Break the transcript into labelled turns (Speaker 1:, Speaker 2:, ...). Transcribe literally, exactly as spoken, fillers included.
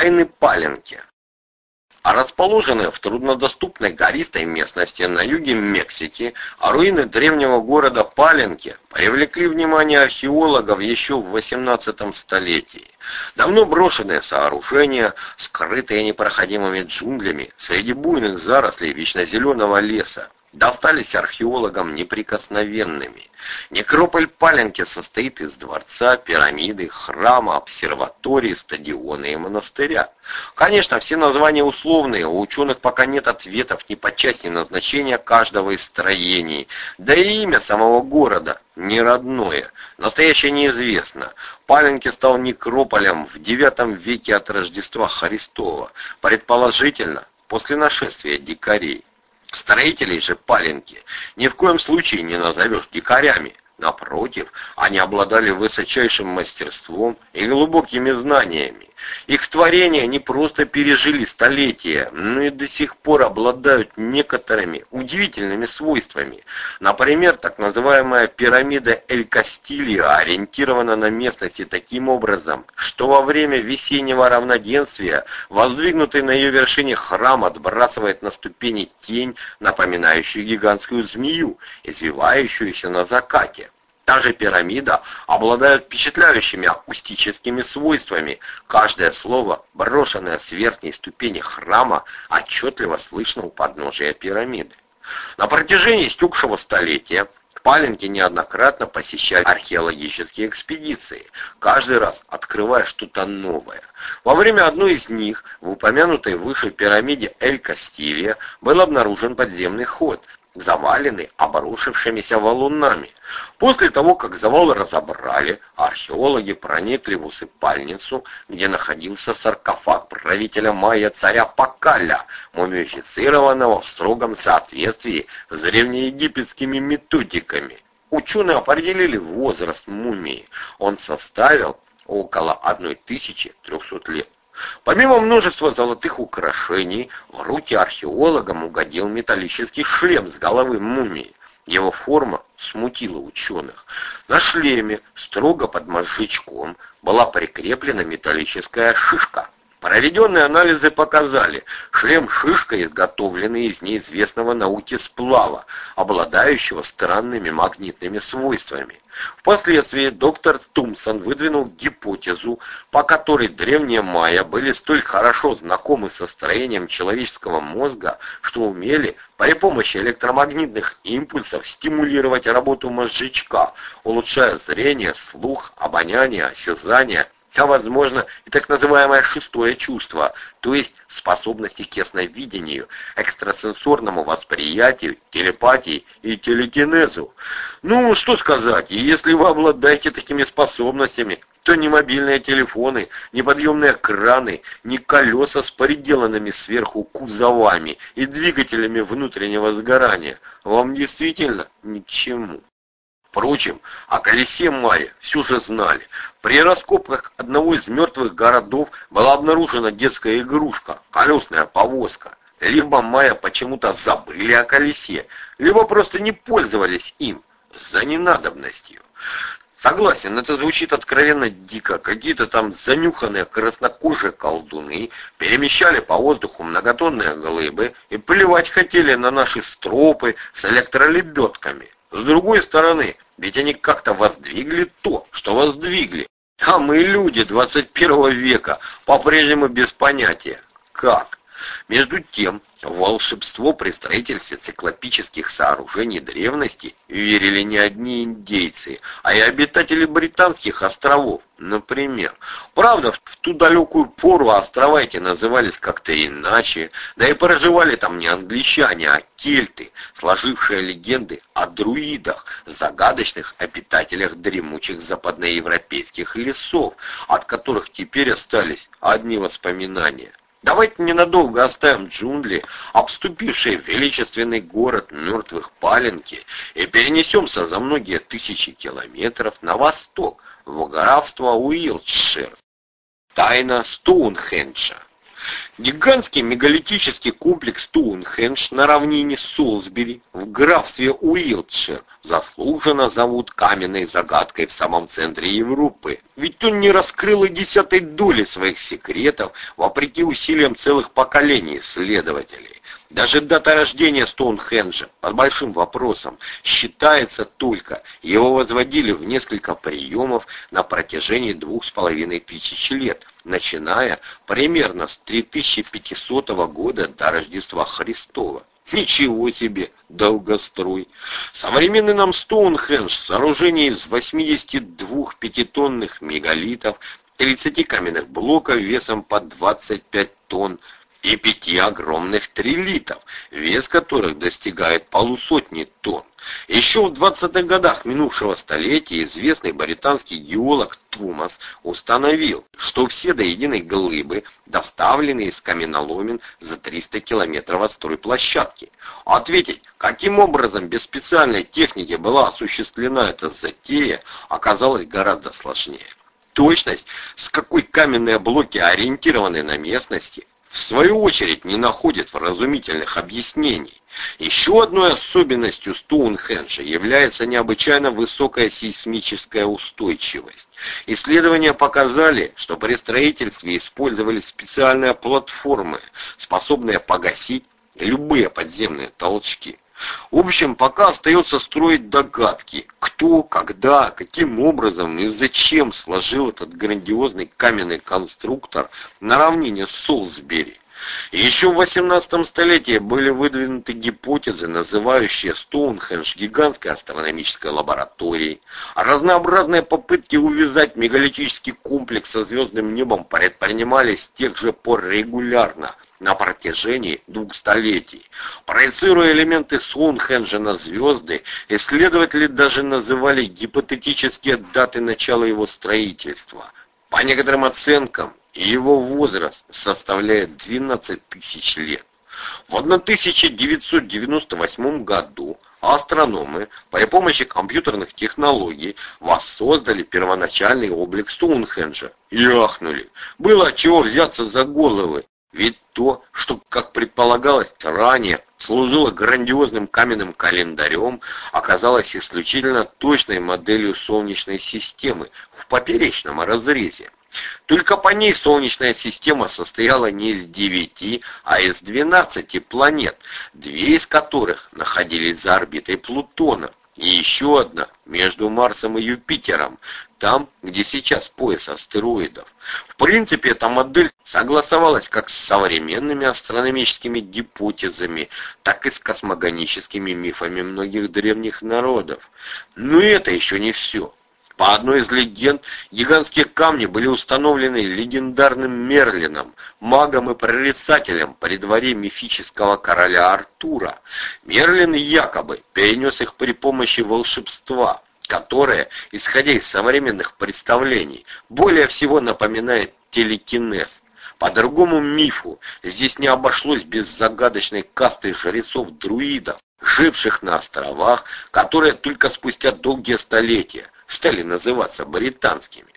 Speaker 1: Тайны Паленки. А расположенные в труднодоступной гористой местности на юге Мексики, руины древнего города Паленки привлекли внимание археологов еще в восемнадцатом столетии. Давно брошенные сооружения, скрытые непроходимыми джунглями среди буйных зарослей вечнозеленого леса, достались археологам неприкосновенными. Некрополь Паленки состоит из дворца, пирамиды, храма, обсерватории, стадиона и монастыря. Конечно, все названия условные, у ученых пока нет ответов ни по части назначения каждого из строений, да и имя самого города не родное, настоящее неизвестно. Паленки стал некрополем в девятом веке от Рождества Христова, предположительно после нашествия дикарей. Строителей же Паленки ни в коем случае не назовешь дикарями. Напротив, они обладали высочайшим мастерством и глубокими знаниями. Их творения не просто пережили столетия, но и до сих пор обладают некоторыми удивительными свойствами. Например, так называемая пирамида Эль-Кастильо ориентирована на местности таким образом, что во время весеннего равноденствия воздвигнутый на ее вершине храм отбрасывает на ступени тень, напоминающую гигантскую змею, извивающуюся на закате. Та же пирамида обладает впечатляющими акустическими свойствами. Каждое слово, брошенное с верхней ступени храма, отчетливо слышно у подножия пирамиды. На протяжении истекшего столетия Паленки неоднократно посещали археологические экспедиции, каждый раз открывая что-то новое. Во время одной из них, в упомянутой выше пирамиде Эль-Кастильо, был обнаружен подземный ход, заваленный обрушившимися валунами. После того, как завал разобрали, археологи проникли в усыпальницу, где находился саркофаг правителя майя царя Пакаля, мумифицированного в строгом соответствии с древнеегипетскими методиками. Ученые определили возраст мумии. Он составил около тысячи трёхсот лет. Помимо множества золотых украшений, в руки археологам угодил металлический шлем с головы мумии. Его форма смутила ученых. На шлеме, строго под мозжечком, была прикреплена металлическая шишка. Проведенные анализы показали, шлем-шишка изготовленный из неизвестного науке сплава, обладающего странными магнитными свойствами. Впоследствии доктор Тумсон выдвинул гипотезу, по которой древние майя были столь хорошо знакомы со строением человеческого мозга, что умели при помощи электромагнитных импульсов стимулировать работу мозжечка, улучшая зрение, слух, обоняние, осязание, а возможно и так называемое шестое чувство, то есть способности к ясновидению, экстрасенсорному восприятию, телепатии и телекинезу. Ну, что сказать, если вы обладаете такими способностями, то ни мобильные телефоны, ни подъемные краны, ни колеса с приделанными сверху кузовами и двигателями внутреннего сгорания вам действительно ни к чему. Впрочем, о колесе майя все же знали. При раскопках одного из мертвых городов была обнаружена детская игрушка, колесная повозка. Либо майя почему-то забыли о колесе, либо просто не пользовались им за ненадобностью. Согласен, это звучит откровенно дико. Какие-то там занюханные краснокожие колдуны перемещали по воздуху многотонные глыбы и плевать хотели на наши стропы с электролебедками. С другой стороны, ведь они как-то воздвигли то, что воздвигли. А мы, люди двадцать первого века, по-прежнему без понятия. Как? Между тем, в волшебство при строительстве циклопических сооружений древности верили не одни индейцы, а и обитатели британских островов, например. Правда, в ту далекую пору острова эти назывались как-то иначе, да и проживали там не англичане, а кельты, сложившие легенды о друидах, загадочных обитателях дремучих западноевропейских лесов, от которых теперь остались одни воспоминания. Давайте ненадолго оставим джунгли, обступившие величественный город мертвых Паленки, и перенесемся за многие тысячи километров на восток, в графство Уилтшир. Тайна Стоунхенджа. Гигантский мегалитический комплекс Стоунхендж на равнине Солсбери в графстве Уилтшир заслуженно зовут каменной загадкой в самом центре Европы. Ведь он не раскрыл и десятой доли своих секретов, вопреки усилиям целых поколений исследователей. Даже дата рождения Стоунхенджа под большим вопросом считается только, его возводили в несколько приемов на протяжении двух с половиной тысяч лет, начиная примерно с три тысячи пятисотого года до Рождества Христова. Ничего себе, долгострой. Современный нам Стоунхендж, сооружение из восьмидесяти двух пятитонных мегалитов, тридцати каменных блоков весом по двадцать пять тонн, и пяти огромных трилитов, вес которых достигает полусотни тонн. Еще в двадцатых годах минувшего столетия известный британский геолог Томас установил, что все до единой глыбы доставлены из каменоломен за триста километров от стройплощадки. Ответить, каким образом без специальной техники была осуществлена эта затея, оказалось гораздо сложнее. Точность, с какой каменные блоки ориентированы на местности, в свою очередь не находит вразумительных объяснений. Еще одной особенностью Стоунхенджа является необычайно высокая сейсмическая устойчивость. Исследования показали, что при строительстве использовались специальные платформы, способные погасить любые подземные толчки. В общем, пока остается строить догадки, кто, когда, каким образом и зачем сложил этот грандиозный каменный конструктор на равнине Солсбери. И еще в восемнадцатом столетии были выдвинуты гипотезы, называющие Стоунхендж гигантской астрономической лабораторией. А разнообразные попытки увязать мегалитический комплекс со звездным небом предпринимались с тех же пор регулярно, на протяжении двух столетий. Проецируя элементы Стоунхенджа на звезды, исследователи даже называли гипотетические даты начала его строительства. По некоторым оценкам, его возраст составляет двенадцать тысяч лет. В тысяча девятьсот девяносто восьмом году астрономы при помощи компьютерных технологий воссоздали первоначальный облик Стоунхенджа и ахнули. Было от чего взяться за головы. Ведь то, что, как предполагалось ранее, служило грандиозным каменным календарем, оказалось исключительно точной моделью Солнечной системы в поперечном разрезе. Только по ней Солнечная система состояла не из девяти, а из двенадцати планет, две из которых находились за орбитой Плутона, и еще одна между Марсом и Юпитером, там, где сейчас пояс астероидов. В принципе, эта модель согласовалась как с современными астрономическими гипотезами, так и с космогоническими мифами многих древних народов. Но это еще не все. По одной из легенд, гигантские камни были установлены легендарным Мерлином, магом и прорицателем при дворе мифического короля Артура. Мерлин якобы перенес их при помощи волшебства, которое, исходя из современных представлений, более всего напоминает телекинез. По другому мифу, здесь не обошлось без загадочной касты жрецов-друидов, живших на островах, которые только спустя долгие столетия стали называться британскими.